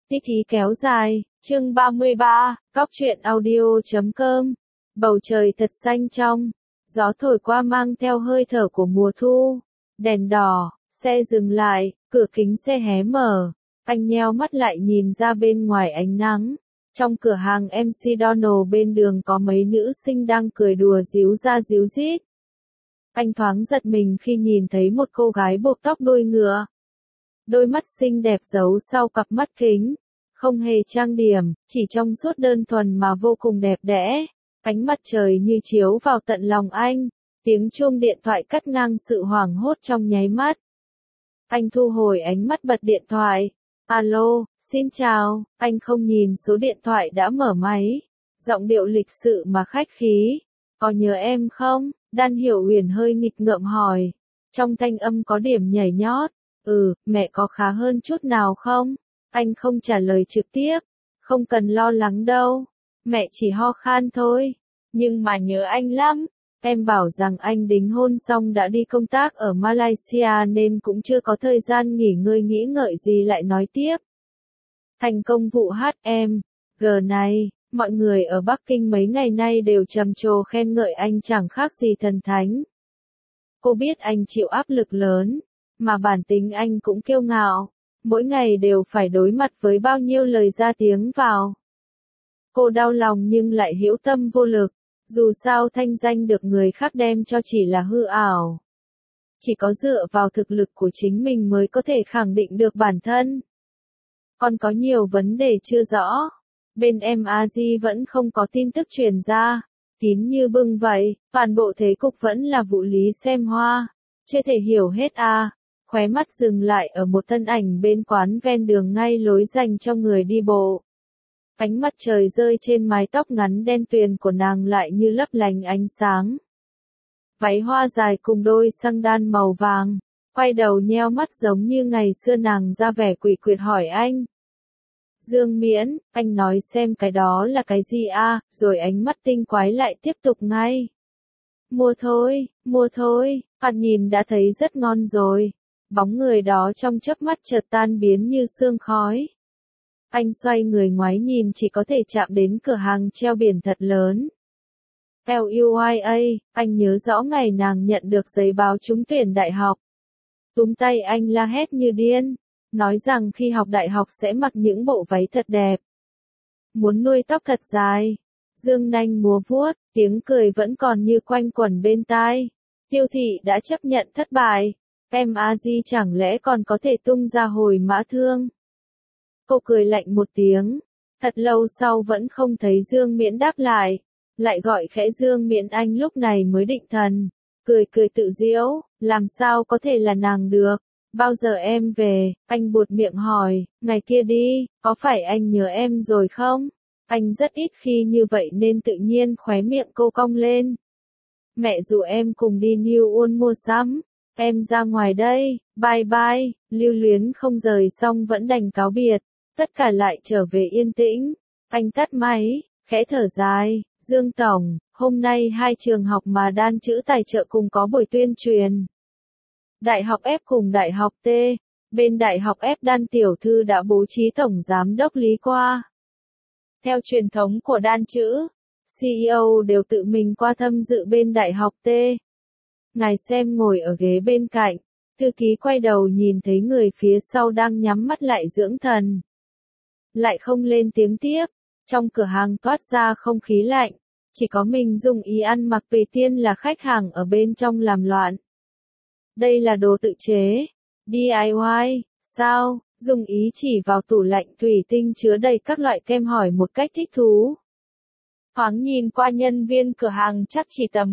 Tí thí kéo dài, chương 33, Cóc truyện audio.com. Bầu trời thật xanh trong, gió thổi qua mang theo hơi thở của mùa thu. Đèn đỏ, xe dừng lại, cửa kính xe hé mở. Anh nheo mắt lại nhìn ra bên ngoài ánh nắng. Trong cửa hàng MC Donald bên đường có mấy nữ sinh đang cười đùa díu ra díu dít. Anh thoáng giật mình khi nhìn thấy một cô gái buộc tóc đuôi ngựa. Đôi mắt xinh đẹp giấu sau cặp mắt kính. Không hề trang điểm, chỉ trong suốt đơn thuần mà vô cùng đẹp đẽ. Ánh mặt trời như chiếu vào tận lòng anh. Tiếng chuông điện thoại cắt ngang sự hoảng hốt trong nháy mắt. Anh thu hồi ánh mắt bật điện thoại. Alo, xin chào, anh không nhìn số điện thoại đã mở máy. Giọng điệu lịch sự mà khách khí. Có nhớ em không? Đan Hiểu Uyển hơi nghịch ngợm hỏi. Trong thanh âm có điểm nhảy nhót. Mẹ có khá hơn chút nào không? Anh không trả lời trực tiếp. Không cần lo lắng đâu. Mẹ chỉ ho khan thôi. Nhưng mà nhớ anh lắm. Em bảo rằng anh đính hôn xong đã đi công tác ở Malaysia nên cũng chưa có thời gian nghỉ ngơi nghĩ ngợi gì lại nói tiếp. Thành công vụ HMG này, mọi người ở Bắc Kinh mấy ngày nay đều trầm trồ khen ngợi anh chẳng khác gì thần thánh. Cô biết anh chịu áp lực lớn, mà bản tính anh cũng kiêu ngạo, mỗi ngày đều phải đối mặt với bao nhiêu lời ra tiếng vào. Cô đau lòng nhưng lại hữu tâm vô lực. Dù sao thanh danh được người khác đem cho chỉ là hư ảo. Chỉ có dựa vào thực lực của chính mình mới có thể khẳng định được bản thân. Còn có nhiều vấn đề chưa rõ. Bên MAG vẫn không có tin tức truyền ra. Kín như bưng vậy, toàn bộ thế cục vẫn là vụ lý xem hoa. Chưa thể hiểu hết à. Khóe mắt dừng lại ở một thân ảnh bên quán ven đường ngay lối dành cho người đi bộ. Ánh mặt trời rơi trên mái tóc ngắn đen tuyền của nàng lại như lấp lánh ánh sáng. Váy hoa dài cùng đôi xăng đan màu vàng, quay đầu nheo mắt giống như ngày xưa nàng ra vẻ quỷ quyệt hỏi anh. Dương Miễn, anh nói xem cái đó là cái gì à, rồi ánh mắt tinh quái lại tiếp tục ngay. Mua thôi, bạn nhìn đã thấy rất ngon rồi. Bóng người đó trong chớp mắt chợt tan biến như sương khói. Anh xoay người ngoái nhìn chỉ có thể chạm đến cửa hàng treo biển thật lớn. LUIA, anh nhớ rõ ngày nàng nhận được giấy báo trúng tuyển đại học. Túm tay anh la hét như điên, nói rằng khi học đại học sẽ mặc những bộ váy thật đẹp. Muốn nuôi tóc thật dài, dương nanh múa vuốt, tiếng cười vẫn còn như quanh quẩn bên tai. Tiêu thị đã chấp nhận thất bại, MAG chẳng lẽ còn có thể tung ra hồi mã thương. Cô cười lạnh một tiếng, thật lâu sau vẫn không thấy Dương Miễn đáp lại, lại gọi khẽ Dương Miễn anh lúc này mới định thần, cười tự giễu, làm sao có thể là nàng được, bao giờ em về, anh buột miệng hỏi, ngày kia đi, có phải anh nhớ em rồi không? Anh rất ít khi như vậy nên tự nhiên khóe miệng cô cong lên. Mẹ dụ em cùng đi New Ulm mua sắm, em ra ngoài đây, bye bye, lưu luyến không rời xong vẫn đành cáo biệt. Tất cả lại trở về yên tĩnh. Anh tắt máy, khẽ thở dài. Dương Tổng, hôm nay hai trường học mà Đan chữ tài trợ cùng có buổi tuyên truyền. Đại học F cùng Đại học T. Bên Đại học F Đan tiểu thư đã bố trí Tổng Giám đốc Lý qua. Theo truyền thống của Đan chữ, CEO đều tự mình qua tham dự bên Đại học T. Ngài xem ngồi ở ghế bên cạnh. Thư ký quay đầu nhìn thấy người phía sau đang nhắm mắt lại dưỡng thần. Lại không lên tiếng tiếp, trong cửa hàng toát ra không khí lạnh, chỉ có mình Dung Ý ăn mặc về tiên là khách hàng ở bên trong làm loạn. Đây là đồ tự chế, DIY, sao? Dung Ý chỉ vào tủ lạnh thủy tinh chứa đầy các loại kem hỏi một cách thích thú. Thoáng nhìn qua nhân viên cửa hàng chắc chỉ tầm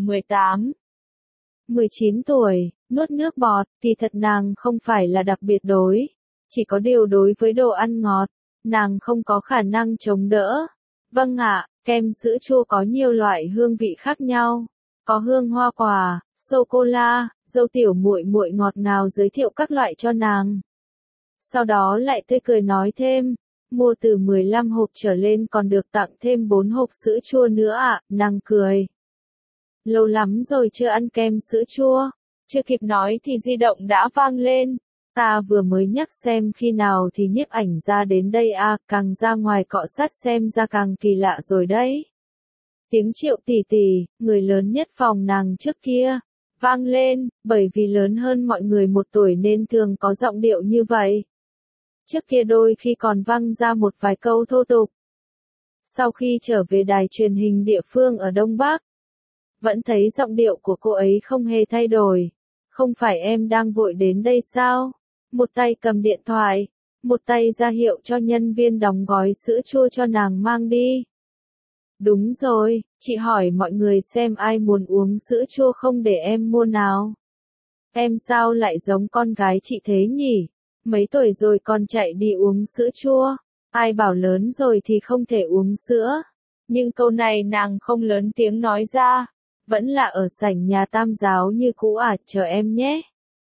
19 tuổi, nuốt nước bọt, thì thật nàng không phải là đặc biệt đối, chỉ có điều đối với đồ ăn ngọt. Nàng không có khả năng chống đỡ. Vâng ạ, kem sữa chua có nhiều loại hương vị khác nhau. Có hương hoa quả, sô-cô-la, dâu tiểu muội muội ngọt ngào giới thiệu các loại cho nàng. Sau đó lại tươi cười nói thêm, mua từ 15 hộp trở lên còn được tặng thêm 4 hộp sữa chua nữa ạ, nàng cười. Lâu lắm rồi chưa ăn kem sữa chua. Chưa kịp nói thì di động đã vang lên. Ta vừa mới nhắc xem khi nào thì nhiếp ảnh ra đến đây à, càng ra ngoài cọ sát xem ra càng kỳ lạ rồi đấy. Tiếng Triệu tỷ tỷ, người lớn nhất phòng nàng trước kia, vang lên, bởi vì lớn hơn mọi người 1 tuổi nên thường có giọng điệu như vậy. Trước kia đôi khi còn vang ra một vài câu thô tục. Sau khi trở về đài truyền hình địa phương ở Đông Bắc, vẫn thấy giọng điệu của cô ấy không hề thay đổi. Không phải em đang vội đến đây sao? Một tay cầm điện thoại, một tay ra hiệu cho nhân viên đóng gói sữa chua cho nàng mang đi. Đúng rồi, chị hỏi mọi người xem ai muốn uống sữa chua không để em mua nào. Em sao lại giống con gái chị thế nhỉ? Mấy tuổi rồi còn chạy đi uống sữa chua? Ai bảo lớn rồi thì không thể uống sữa? Nhưng câu này nàng không lớn tiếng nói ra. Vẫn là ở sảnh nhà Tam giáo như cũ à, chờ em nhé.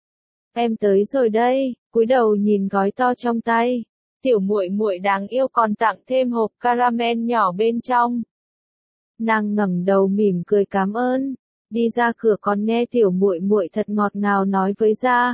Em tới rồi đây, cúi đầu nhìn gói to trong tay. Tiểu muội muội đáng yêu còn tặng thêm hộp caramel nhỏ bên trong. Nàng ngẩng đầu mỉm cười cảm ơn, đi ra cửa còn nghe tiểu muội muội thật ngọt ngào nói với gia.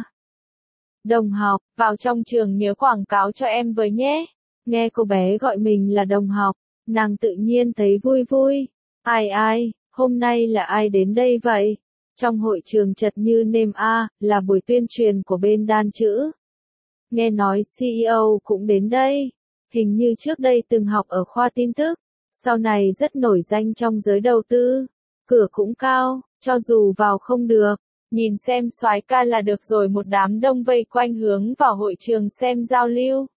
Đồng học, vào trong trường nhớ quảng cáo cho em với nhé. Nghe cô bé gọi mình là đồng học, nàng tự nhiên thấy vui vui. Ai, hôm nay là ai đến đây vậy? Trong hội trường chật như nêm a, là buổi tuyên truyền của bên đan chữ. Nghe nói CEO cũng đến đây, hình như trước đây từng học ở khoa tin tức. Sau này rất nổi danh trong giới đầu tư, cửa cũng cao, cho dù vào không được, nhìn xem soái ca là được rồi. Một đám đông vây quanh hướng vào hội trường xem giao lưu.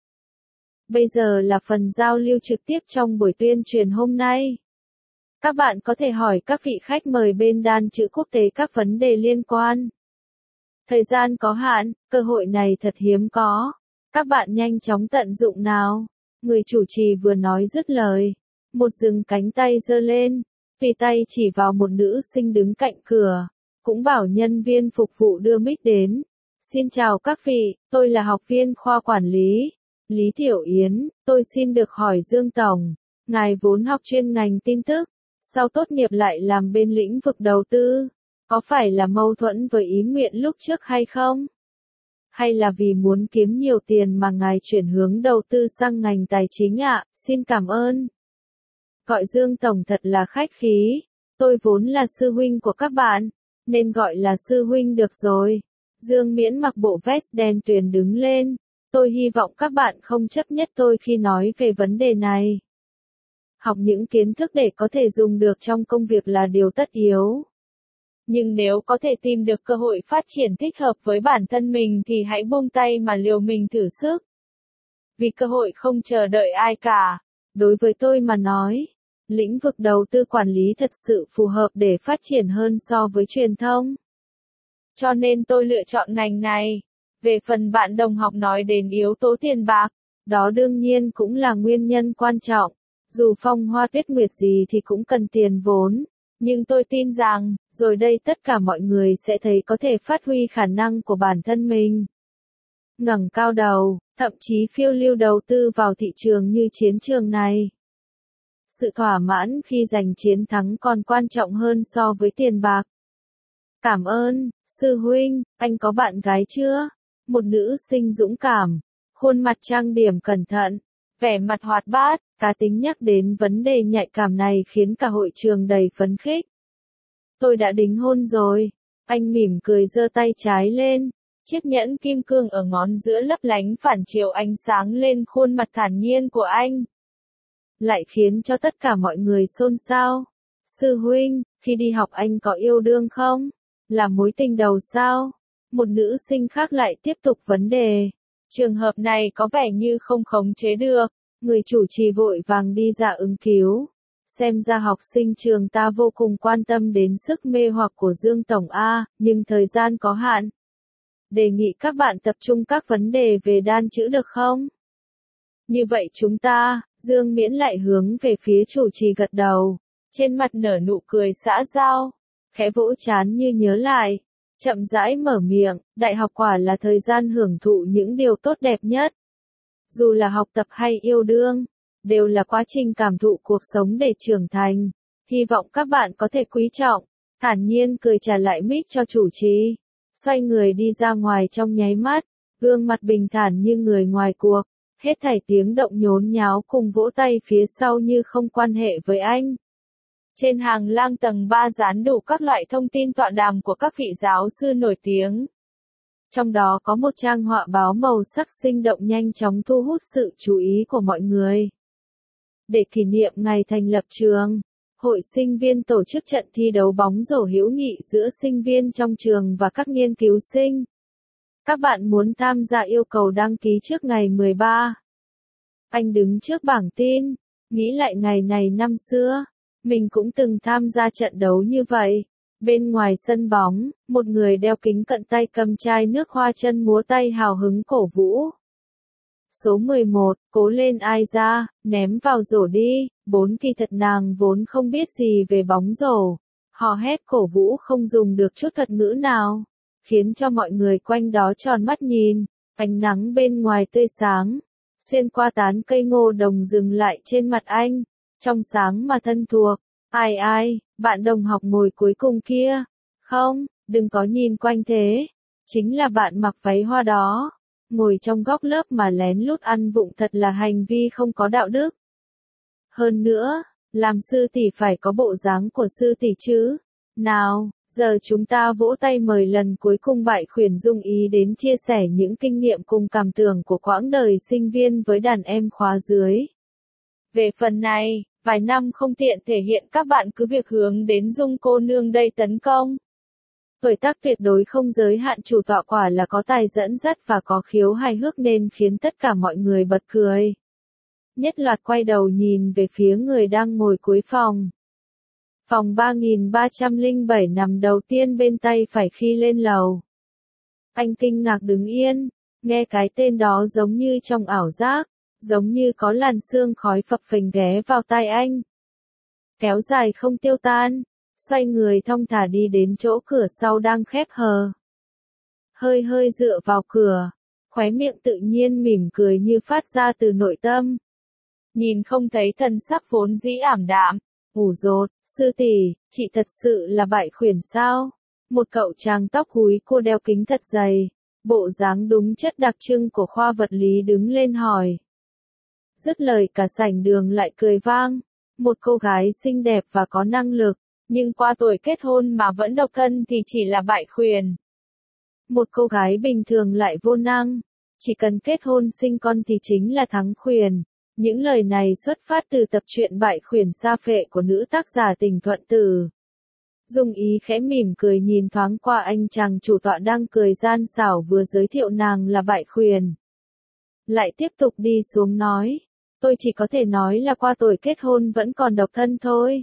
Bây giờ là phần giao lưu trực tiếp trong buổi tuyên truyền hôm nay. Các bạn có thể hỏi các vị khách mời bên đan chữ quốc tế các vấn đề liên quan. Thời gian có hạn, cơ hội này thật hiếm có. Các bạn nhanh chóng tận dụng nào. Người chủ trì vừa nói dứt lời. Một dừng cánh tay giơ lên, tùy tay chỉ vào một nữ sinh đứng cạnh cửa, cũng bảo nhân viên phục vụ đưa mic đến. Xin chào các vị, tôi là học viên khoa quản lý, Lý Tiểu Yến, tôi xin được hỏi Dương Tổng, ngài vốn học chuyên ngành tin tức, sau tốt nghiệp lại làm bên lĩnh vực đầu tư, có phải là mâu thuẫn với ý nguyện lúc trước hay không? Hay là vì muốn kiếm nhiều tiền mà ngài chuyển hướng đầu tư sang ngành tài chính ạ? Xin cảm ơn. Gọi Dương Tổng thật là khách khí, tôi vốn là sư huynh của các bạn, nên gọi là sư huynh được rồi. Dương Miễn mặc bộ vest đen tuyền đứng lên, tôi hy vọng các bạn không chấp nhất tôi khi nói về vấn đề này. Học những kiến thức để có thể dùng được trong công việc là điều tất yếu. Nhưng nếu có thể tìm được cơ hội phát triển thích hợp với bản thân mình thì hãy buông tay mà liều mình thử sức. Vì cơ hội không chờ đợi ai cả. Đối với tôi mà nói, lĩnh vực đầu tư quản lý thật sự phù hợp để phát triển hơn so với truyền thông. Cho nên tôi lựa chọn ngành này. Về phần bạn đồng học nói đến yếu tố tiền bạc, đó đương nhiên cũng là nguyên nhân quan trọng. Dù phong hoa tuyết nguyệt gì thì cũng cần tiền vốn. Nhưng tôi tin rằng, rồi đây tất cả mọi người sẽ thấy có thể phát huy khả năng của bản thân mình. Ngẩng cao đầu, thậm chí phiêu lưu đầu tư vào thị trường như chiến trường này. Sự thỏa mãn khi giành chiến thắng còn quan trọng hơn so với tiền bạc. Cảm ơn, sư huynh, anh có bạn gái chưa? Một nữ sinh dũng cảm, khuôn mặt trang điểm cẩn thận, vẻ mặt hoạt bát, cá tính nhắc đến vấn đề nhạy cảm này khiến cả hội trường đầy phấn khích. Tôi đã đính hôn rồi, anh mỉm cười giơ tay trái lên, chiếc nhẫn kim cương ở ngón giữa lấp lánh phản chiếu ánh sáng lên khuôn mặt thản nhiên của anh. Lại khiến cho tất cả mọi người xôn xao. Sư huynh, khi đi học anh có yêu đương không? Là mối tình đầu sao? Một nữ sinh khác lại tiếp tục vấn đề. Trường hợp này có vẻ như không khống chế được. Người chủ trì vội vàng đi ra ứng cứu. Xem ra học sinh trường ta vô cùng quan tâm đến sức mê hoặc của Dương Tổng A, nhưng thời gian có hạn. Đề nghị các bạn tập trung các vấn đề về đan chữ được không? Như vậy chúng ta, Dương Miễn lại hướng về phía chủ trì gật đầu. Trên mặt nở nụ cười xã giao. Khẽ vỗ trán như nhớ lại. Chậm rãi mở miệng, đại học quả là thời gian hưởng thụ những điều tốt đẹp nhất. Dù là học tập hay yêu đương, đều là quá trình cảm thụ cuộc sống để trưởng thành. Hy vọng các bạn có thể quý trọng. Thản nhiên cười trả lại mic cho chủ trì. Xoay người đi ra ngoài trong nháy mắt. gương mặt bình thản như người ngoài cuộc, hết thảy tiếng động nhốn nháo cùng vỗ tay phía sau như không quan hệ với anh. Trên hàng lang tầng 3 dán đủ các loại thông tin tọa đàm của các vị giáo sư nổi tiếng. Trong đó có một trang họa báo màu sắc sinh động nhanh chóng thu hút sự chú ý của mọi người. Để kỷ niệm ngày thành lập trường, hội sinh viên tổ chức trận thi đấu bóng rổ hữu nghị giữa sinh viên trong trường và các nghiên cứu sinh. Các bạn muốn tham gia yêu cầu đăng ký trước ngày 13. Anh đứng trước bảng tin, nghĩ lại ngày này năm xưa, mình cũng từng tham gia trận đấu như vậy. Bên ngoài sân bóng, một người đeo kính cận tay cầm chai nước hoa chân múa tay hào hứng cổ vũ. Số 11, cố lên ai ra, ném vào rổ đi, 4 kỳ thật nàng vốn không biết gì về bóng rổ. Hò hét cổ vũ không dùng được chút thuật ngữ nào, khiến cho mọi người quanh đó tròn mắt nhìn. Ánh nắng bên ngoài tươi sáng, xuyên qua tán cây ngô đồng dừng lại trên mặt anh, trong sáng mà thân thuộc. Ai, bạn đồng học ngồi cuối cùng kia. Không, đừng có nhìn quanh thế. Chính là bạn mặc váy hoa đó. Ngồi trong góc lớp mà lén lút ăn vụng thật là hành vi không có đạo đức. Hơn nữa, làm sư tỷ phải có bộ dáng của sư tỷ chứ. Nào, giờ chúng ta vỗ tay mời lần cuối cùng Bại Khuyển Dung ý đến chia sẻ những kinh nghiệm cùng cảm tưởng của quãng đời sinh viên với đàn em khóa dưới. Về phần này, vài năm không tiện thể hiện các bạn cứ việc hướng đến Dung cô nương đây tấn công. Tuổi tác tuyệt đối không giới hạn, chủ tọa quả là có tài dẫn dắt và có khiếu hài hước nên khiến tất cả mọi người bật cười. Nhất loạt quay đầu nhìn về phía người đang ngồi cuối phòng. Phòng 3307 nằm đầu tiên bên tay phải khi lên lầu. Anh kinh ngạc đứng yên, nghe cái tên đó giống như trong ảo giác, giống như có làn sương khói phập phình ghé vào tai anh. Kéo dài không tiêu tan, xoay người thong thả đi đến chỗ cửa sau đang khép hờ. Hơi dựa vào cửa, khóe miệng tự nhiên mỉm cười như phát ra từ nội tâm. Nhìn không thấy thần sắc vốn dĩ ảm đạm, ủ rột, sư tỷ, chị thật sự là Bại Khuyển sao? Một cậu chàng tóc húi cô đeo kính thật dày, bộ dáng đúng chất đặc trưng của khoa vật lý đứng lên hỏi. Dứt lời cả sảnh đường lại cười vang, một cô gái xinh đẹp và có năng lực, nhưng qua tuổi kết hôn mà vẫn độc thân thì chỉ là Bại Khuyển. Một cô gái bình thường lại vô năng, chỉ cần kết hôn sinh con thì chính là thắng khuyển. Những lời này xuất phát từ tập truyện Bại Khuyển Sa Phệ của nữ tác giả Tình Thuận Tử. Dung ý khẽ mỉm cười nhìn thoáng qua anh chàng chủ tọa đang cười gian xảo vừa giới thiệu nàng là Bại Khuyển. Lại tiếp tục đi xuống nói, tôi chỉ có thể nói là qua tuổi kết hôn vẫn còn độc thân thôi.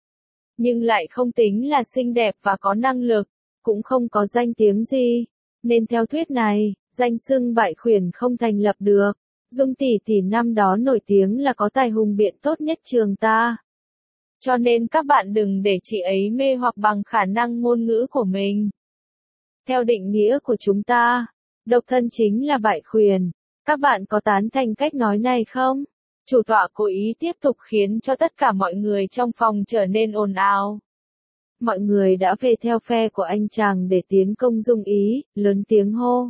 Nhưng lại không tính là xinh đẹp và có năng lực, cũng không có danh tiếng gì, nên theo thuyết này, danh xưng Bại Khuyển không thành lập được. Dung tỷ tỷ năm đó nổi tiếng là có tài hùng biện tốt nhất trường ta. Cho nên các bạn đừng để chị ấy mê hoặc bằng khả năng ngôn ngữ của mình. Theo định nghĩa của chúng ta, độc thân chính là Bại Khuyển. Các bạn có tán thành cách nói này không? Chủ tọa cố ý tiếp tục khiến cho tất cả mọi người trong phòng trở nên ồn ào. Mọi người đã về theo phe của anh chàng để tiến công Dung ý, lớn tiếng hô.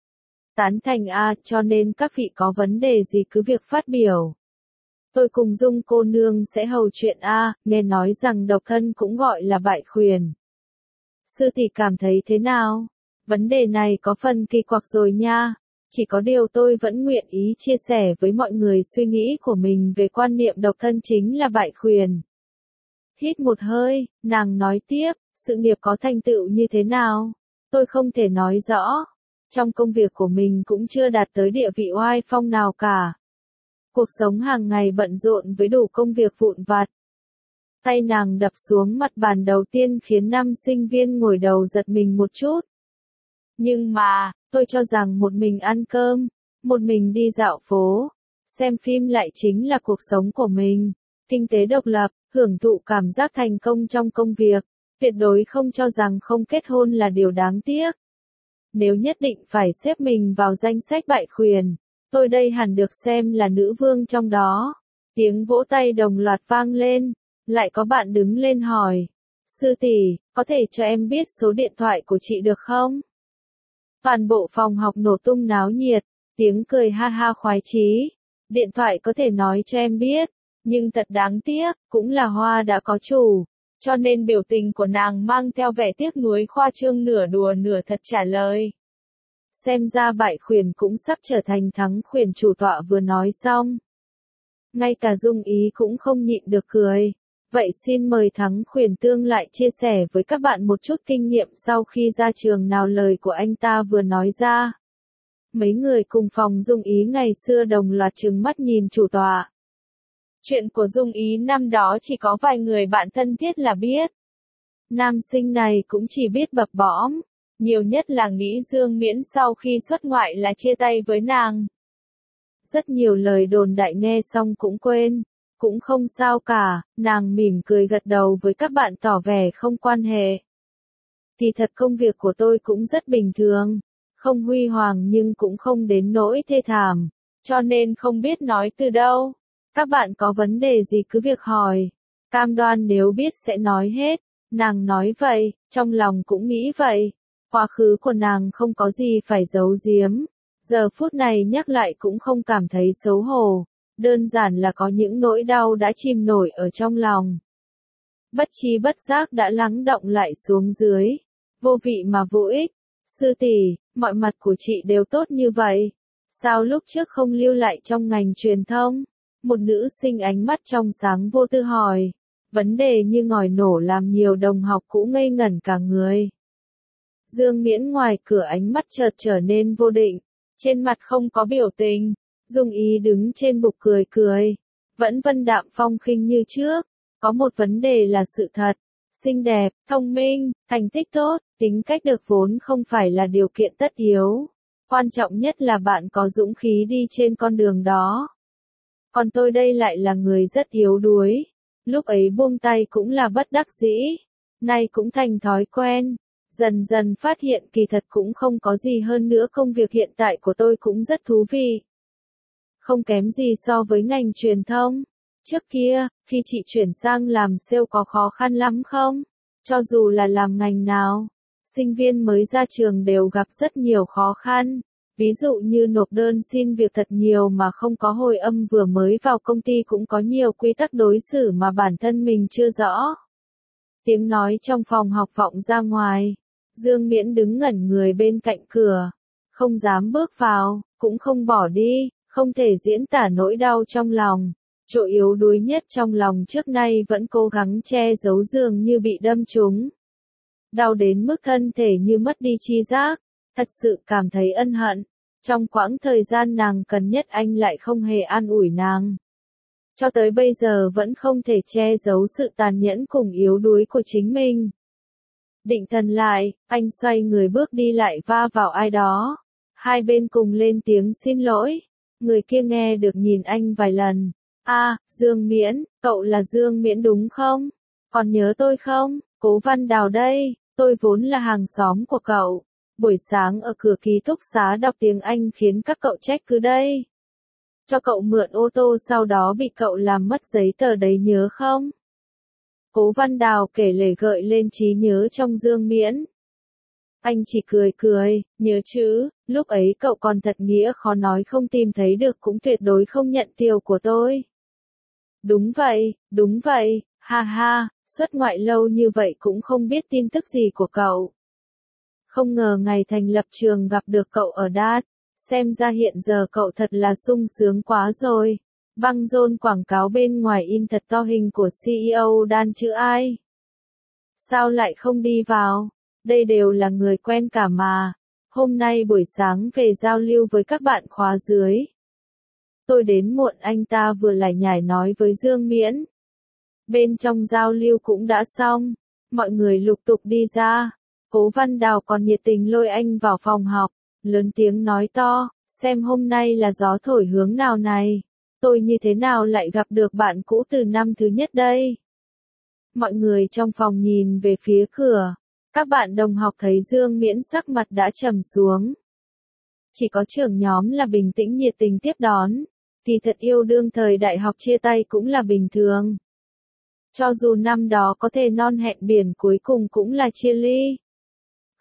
Tán thành cho nên các vị có vấn đề gì cứ việc phát biểu. Tôi cùng Dung cô nương sẽ hầu chuyện nghe nói rằng độc thân cũng gọi là Bại Khuyển. Sư tỷ cảm thấy thế nào? Vấn đề này có phần kỳ quặc rồi nha. Chỉ có điều tôi vẫn nguyện ý chia sẻ với mọi người suy nghĩ của mình về quan niệm độc thân chính là Bại Khuyển. Hít một hơi, nàng nói tiếp, sự nghiệp có thành tựu như thế nào? Tôi không thể nói rõ. Trong công việc của mình cũng chưa đạt tới địa vị oai phong nào cả. Cuộc sống hàng ngày bận rộn với đủ công việc vụn vặt. Tay nàng đập xuống mặt bàn đầu tiên khiến năm sinh viên ngồi đầu giật mình một chút. Nhưng mà, tôi cho rằng một mình ăn cơm, một mình đi dạo phố, xem phim lại chính là cuộc sống của mình. Kinh tế độc lập, hưởng thụ cảm giác thành công trong công việc, tuyệt đối không cho rằng không kết hôn là điều đáng tiếc. Nếu nhất định phải xếp mình vào danh sách Bại Khuyển, tôi đây hẳn được xem là nữ vương trong đó. Tiếng vỗ tay đồng loạt vang lên, lại có bạn đứng lên hỏi. Sư tỷ, có thể cho em biết số điện thoại của chị được không? Toàn bộ phòng học nổ tung náo nhiệt, tiếng cười ha ha khoái chí. Điện thoại có thể nói cho em biết, nhưng thật đáng tiếc, cũng là Hoa đã có chủ, cho nên biểu tình của nàng mang theo vẻ tiếc nuối khoa trương nửa đùa nửa thật trả lời. Xem ra bại khuyển cũng sắp trở thành thắng khuyển, chủ tọa vừa nói xong. Ngay cả Dung Ý cũng không nhịn được cười. Vậy xin mời thắng khuyển tương lại chia sẻ với các bạn một chút kinh nghiệm sau khi ra trường nào lời của anh ta vừa nói ra. Mấy người cùng phòng Dung Ý ngày xưa đồng loạt trừng mắt nhìn chủ tọa. Chuyện của Dung Ý năm đó chỉ có vài người bạn thân thiết là biết. Nam sinh này cũng chỉ biết bập bõm, nhiều nhất là nghĩ Dương Miễn sau khi xuất ngoại là chia tay với nàng. Rất nhiều lời đồn đại nghe xong cũng quên, cũng không sao cả, nàng mỉm cười gật đầu với các bạn tỏ vẻ không quan hệ. Thì thật công việc của tôi cũng rất bình thường, không huy hoàng nhưng cũng không đến nỗi thê thảm, cho nên không biết nói từ đâu. Các bạn có vấn đề gì cứ việc hỏi, cam đoan nếu biết sẽ nói hết. Nàng nói vậy, trong lòng cũng nghĩ vậy. Quá khứ của nàng không có gì phải giấu giếm. Giờ phút này nhắc lại cũng không cảm thấy xấu hổ. Đơn giản là có những nỗi đau đã chìm nổi ở trong lòng. Bất tri bất giác đã lắng đọng lại xuống dưới. Vô vị mà vô ích. Sư tỷ, mọi mặt của chị đều tốt như vậy. Sao lúc trước không lưu lại trong ngành truyền thông? Một nữ sinh ánh mắt trong sáng vô tư hỏi. Vấn đề như ngòi nổ làm nhiều đồng học cũ ngây ngẩn cả người. Dương Miễn ngoài cửa ánh mắt chợt trở nên vô định, trên mặt không có biểu tình. Dung Ý đứng trên bục cười cười, vẫn vân đạm phong khinh như trước. Có một vấn đề là sự thật, xinh đẹp, thông minh, thành tích tốt, tính cách được vốn không phải là điều kiện tất yếu. Quan trọng nhất là bạn có dũng khí đi trên con đường đó. Còn tôi đây lại là người rất yếu đuối. Lúc ấy buông tay cũng là bất đắc dĩ, nay cũng thành thói quen. Dần dần phát hiện kỳ thật cũng không có gì hơn nữa, công việc hiện tại của tôi cũng rất thú vị. Không kém gì so với ngành truyền thông. Trước kia, khi chị chuyển sang làm sale có khó khăn lắm không? Cho dù là làm ngành nào, sinh viên mới ra trường đều gặp rất nhiều khó khăn. Ví dụ như nộp đơn xin việc thật nhiều mà không có hồi âm, vừa mới vào công ty cũng có nhiều quy tắc đối xử mà bản thân mình chưa rõ. Tiếng nói trong phòng học vọng ra ngoài. Dương Miễn đứng ngẩn người bên cạnh cửa, không dám bước vào, cũng không bỏ đi, không thể diễn tả nỗi đau trong lòng. Chỗ yếu đuối nhất trong lòng trước nay vẫn cố gắng che giấu, dường như bị đâm trúng. Đau đến mức thân thể như mất đi tri giác, thật sự cảm thấy ân hận. Trong quãng thời gian nàng cần nhất anh lại không hề an ủi nàng. Cho tới bây giờ vẫn không thể che giấu sự tàn nhẫn cùng yếu đuối của chính mình. Định thần lại, anh xoay người bước đi lại va vào ai đó. Hai bên cùng lên tiếng xin lỗi. Người kia nghe được nhìn anh vài lần. Dương Miễn, cậu là Dương Miễn đúng không? Còn nhớ tôi không? Cố Văn Đào đây, tôi vốn là hàng xóm của cậu. Buổi sáng ở cửa ký túc xá đọc tiếng Anh khiến các cậu trách cứ đây. Cho cậu mượn ô tô sau đó bị cậu làm mất giấy tờ đấy nhớ không? Cố Văn Đào kể lể gợi lên trí nhớ trong Dương Miễn. Anh chỉ cười cười, nhớ chứ, lúc ấy cậu còn thật nghĩa khó nói không tìm thấy được, cũng tuyệt đối không nhận tiền của tôi. Đúng vậy, ha ha, xuất ngoại lâu như vậy cũng không biết tin tức gì của cậu. Không ngờ ngày thành lập trường gặp được cậu ở DAT, xem ra hiện giờ cậu thật là sung sướng quá rồi. Băng rôn quảng cáo bên ngoài in thật to hình của CEO đan chữ ai. Sao lại không đi vào? Đây đều là người quen cả mà. Hôm nay buổi sáng về giao lưu với các bạn khóa dưới. Tôi đến muộn, anh ta vừa lải nhải nói với Dương Miễn. Bên trong giao lưu cũng đã xong, mọi người lục tục đi ra. Cố Văn Đào còn nhiệt tình lôi anh vào phòng học, lớn tiếng nói to, xem hôm nay là gió thổi hướng nào này. Tôi như thế nào lại gặp được bạn cũ từ năm thứ nhất đây? Mọi người trong phòng nhìn về phía cửa. Các bạn đồng học thấy Dương Miễn sắc mặt đã trầm xuống. Chỉ có trưởng nhóm là bình tĩnh nhiệt tình tiếp đón. Thì thật yêu đương thời đại học chia tay cũng là bình thường. Cho dù năm đó có thể non hẹn biển, cuối cùng cũng là chia ly.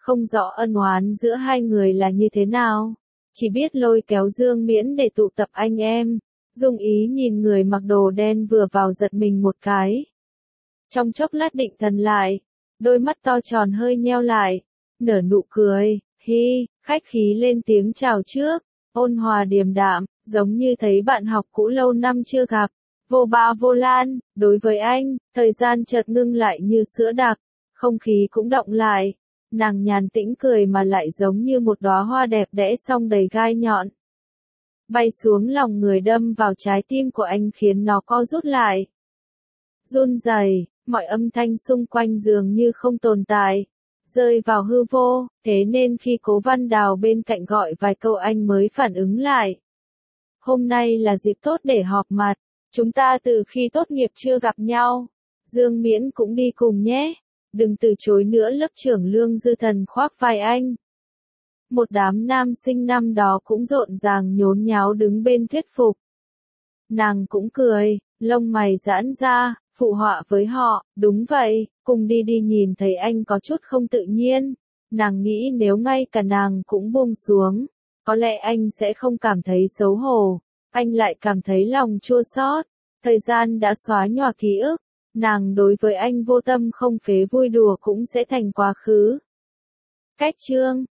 Không rõ ân oán giữa hai người là như thế nào. Chỉ biết lôi kéo Dương Miễn để tụ tập anh em. Dung Ý nhìn người mặc đồ đen vừa vào giật mình một cái. Trong chốc lát định thần lại, đôi mắt to tròn hơi nheo lại, nở nụ cười, hi, khách khí lên tiếng chào trước, ôn hòa điềm đạm, giống như thấy bạn học cũ lâu năm chưa gặp. Vô ba vô lan, đối với anh, thời gian chợt ngưng lại như sữa đặc, không khí cũng động lại. Nàng nhàn tĩnh cười mà lại giống như một đóa hoa đẹp đẽ song đầy gai nhọn. Bay xuống lòng người đâm vào trái tim của anh khiến nó co rút lại. Run rẩy, mọi âm thanh xung quanh dường như không tồn tại, rơi vào hư vô, thế nên khi Cố Văn Đào bên cạnh gọi vài câu anh mới phản ứng lại. Hôm nay là dịp tốt để họp mặt, chúng ta từ khi tốt nghiệp chưa gặp nhau. Dương Miễn cũng đi cùng nhé, đừng từ chối nữa. Lớp trưởng Lương Dư Thần khoác vai anh. Một đám nam sinh năm đó cũng rộn ràng nhốn nháo đứng bên thuyết phục. Nàng cũng cười, lông mày giãn ra, phụ họa với họ, đúng vậy, cùng đi đi. Nhìn thấy anh có chút không tự nhiên, nàng nghĩ nếu ngay cả nàng cũng buông xuống, có lẽ anh sẽ không cảm thấy xấu hổ, anh lại cảm thấy lòng chua xót. Thời gian đã xóa nhòa ký ức, nàng đối với anh vô tâm không phế vui đùa cũng sẽ thành quá khứ. Cách chương